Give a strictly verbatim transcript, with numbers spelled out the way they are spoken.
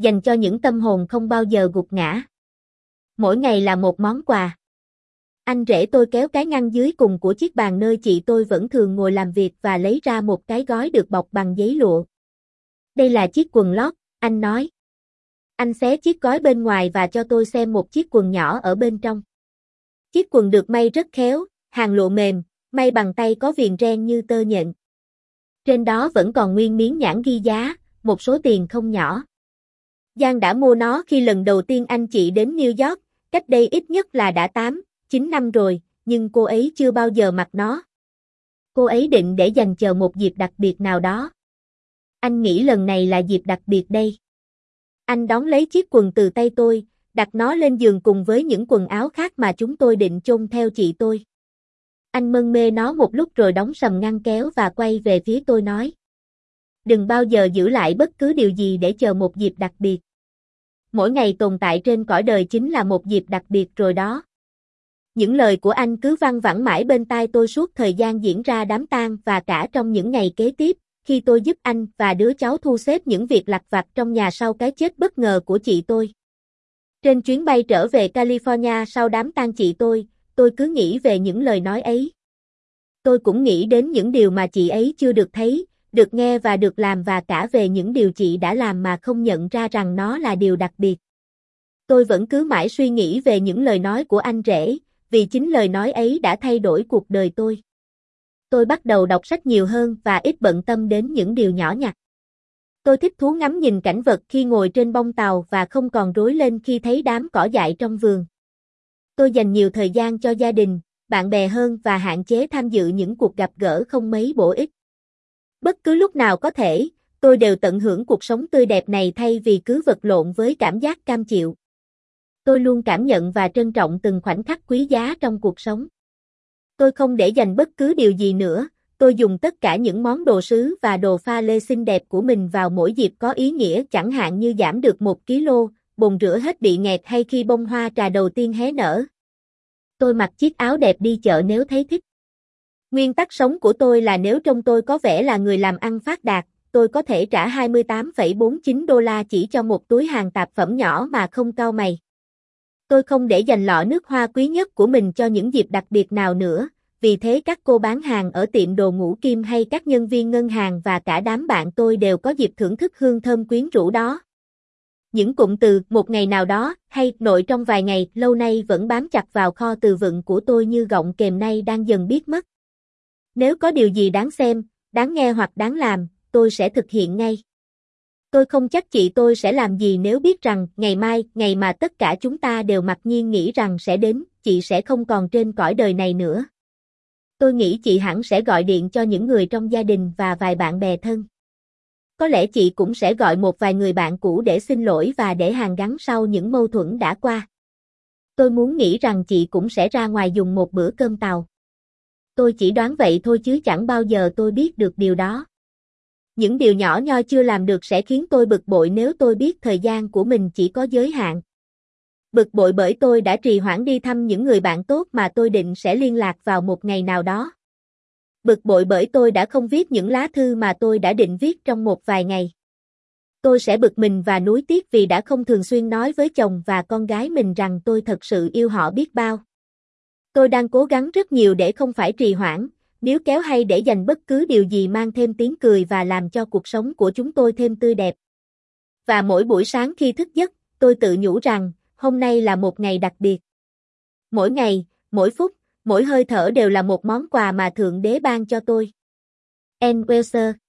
dành cho những tâm hồn không bao giờ gục ngã. Mỗi ngày là một món quà. Anh rể tôi kéo cái ngăn dưới cùng của chiếc bàn nơi chị tôi vẫn thường ngồi làm việc và lấy ra một cái gói được bọc bằng giấy lụa. Đây là chiếc quần lót, anh nói. Anh xé chiếc gói bên ngoài và cho tôi xem một chiếc quần nhỏ ở bên trong. Chiếc quần được may rất khéo, hàng lụa mềm, may bằng tay có viền ren như tơ nhện. Trên đó vẫn còn nguyên miếng nhãn ghi giá, một số tiền không nhỏ. Giang đã mua nó khi lần đầu tiên anh chị đến New York, cách đây ít nhất là đã tám, chín năm rồi, nhưng cô ấy chưa bao giờ mặc nó. Cô ấy định để dành chờ một dịp đặc biệt nào đó. Anh nghĩ lần này là dịp đặc biệt đây. Anh đón lấy chiếc quần từ tay tôi, đặt nó lên giường cùng với những quần áo khác mà chúng tôi định chôn theo chị tôi. Anh mân mê nó một lúc rồi đóng sầm ngăn kéo và quay về phía tôi nói. Đừng bao giờ giữ lại bất cứ điều gì để chờ một dịp đặc biệt. Mỗi ngày tồn tại trên cõi đời chính là một dịp đặc biệt rồi đó. Những lời của anh cứ văng vẳng mãi bên tai tôi suốt thời gian diễn ra đám tang và cả trong những ngày kế tiếp, khi tôi giúp anh và đứa cháu thu xếp những việc lặt vặt trong nhà sau cái chết bất ngờ của chị tôi. Trên chuyến bay trở về California sau đám tang chị tôi, tôi cứ nghĩ về những lời nói ấy. Tôi cũng nghĩ đến những điều mà chị ấy chưa được thấy, được nghe và được làm và cả về những điều chị đã làm mà không nhận ra rằng nó là điều đặc biệt. Tôi vẫn cứ mãi suy nghĩ về những lời nói của anh rể, vì chính lời nói ấy đã thay đổi cuộc đời tôi. Tôi bắt đầu đọc sách nhiều hơn và ít bận tâm đến những điều nhỏ nhặt. Tôi thích thú ngắm nhìn cảnh vật khi ngồi trên bông tàu và không còn rối lên khi thấy đám cỏ dại trong vườn. Tôi dành nhiều thời gian cho gia đình, bạn bè hơn và hạn chế tham dự những cuộc gặp gỡ không mấy bổ ích. Bất cứ lúc nào có thể, tôi đều tận hưởng cuộc sống tươi đẹp này thay vì cứ vật lộn với cảm giác cam chịu. Tôi luôn cảm nhận và trân trọng từng khoảnh khắc quý giá trong cuộc sống. Tôi không để dành bất cứ điều gì nữa, tôi dùng tất cả những món đồ sứ và đồ pha lê xinh đẹp của mình vào mỗi dịp có ý nghĩa, chẳng hạn như giảm được một ki lô, bồn rửa hết bị nghẹt hay khi bông hoa trà đầu tiên hé nở. Tôi mặc chiếc áo đẹp đi chợ nếu thấy thích. Nguyên tắc sống của tôi là nếu trông tôi có vẻ là người làm ăn phát đạt, tôi có thể trả hai mươi tám phẩy bốn chín đô la chỉ cho một túi hàng tạp phẩm nhỏ mà không cau mày. Tôi không để dành lọ nước hoa quý nhất của mình cho những dịp đặc biệt nào nữa, vì thế các cô bán hàng ở tiệm đồ ngũ kim hay các nhân viên ngân hàng và cả đám bạn tôi đều có dịp thưởng thức hương thơm quyến rũ đó. Những cụm từ một ngày nào đó hay nội trong vài ngày lâu nay vẫn bám chặt vào kho từ vựng của tôi như gọng kềm nay đang dần biết mất. Nếu có điều gì đáng xem, đáng nghe hoặc đáng làm, tôi sẽ thực hiện ngay. Tôi không chắc chị tôi sẽ làm gì nếu biết rằng ngày mai, ngày mà tất cả chúng ta đều mặc nhiên nghĩ rằng sẽ đến, chị sẽ không còn trên cõi đời này nữa. Tôi nghĩ chị hẳn sẽ gọi điện cho những người trong gia đình và vài bạn bè thân. Có lẽ chị cũng sẽ gọi một vài người bạn cũ để xin lỗi và để hàn gắn sau những mâu thuẫn đã qua. Tôi muốn nghĩ rằng chị cũng sẽ ra ngoài dùng một bữa cơm tàu. Tôi chỉ đoán vậy thôi chứ chẳng bao giờ tôi biết được điều đó. Những điều nhỏ nhoi chưa làm được sẽ khiến tôi bực bội nếu tôi biết thời gian của mình chỉ có giới hạn. Bực bội bởi tôi đã trì hoãn đi thăm những người bạn tốt mà tôi định sẽ liên lạc vào một ngày nào đó. Bực bội bởi tôi đã không viết những lá thư mà tôi đã định viết trong một vài ngày. Tôi sẽ bực mình và nuối tiếc vì đã không thường xuyên nói với chồng và con gái mình rằng tôi thật sự yêu họ biết bao. Tôi đang cố gắng rất nhiều để không phải trì hoãn, níu kéo hay để dành bất cứ điều gì mang thêm tiếng cười và làm cho cuộc sống của chúng tôi thêm tươi đẹp. Và mỗi buổi sáng khi thức giấc, tôi tự nhủ rằng, hôm nay là một ngày đặc biệt. Mỗi ngày, mỗi phút, mỗi hơi thở đều là một món quà mà Thượng Đế ban cho tôi. Ann Welser